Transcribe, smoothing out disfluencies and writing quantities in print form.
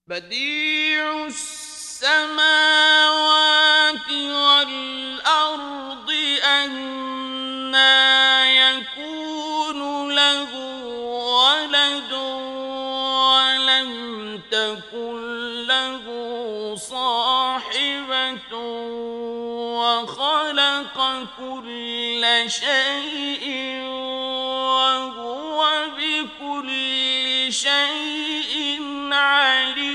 بديع السماوات والأرض أنى يكون له ولد ولم تكن له صاحبة وخلق كل شيء وهو بكل شيء عليم.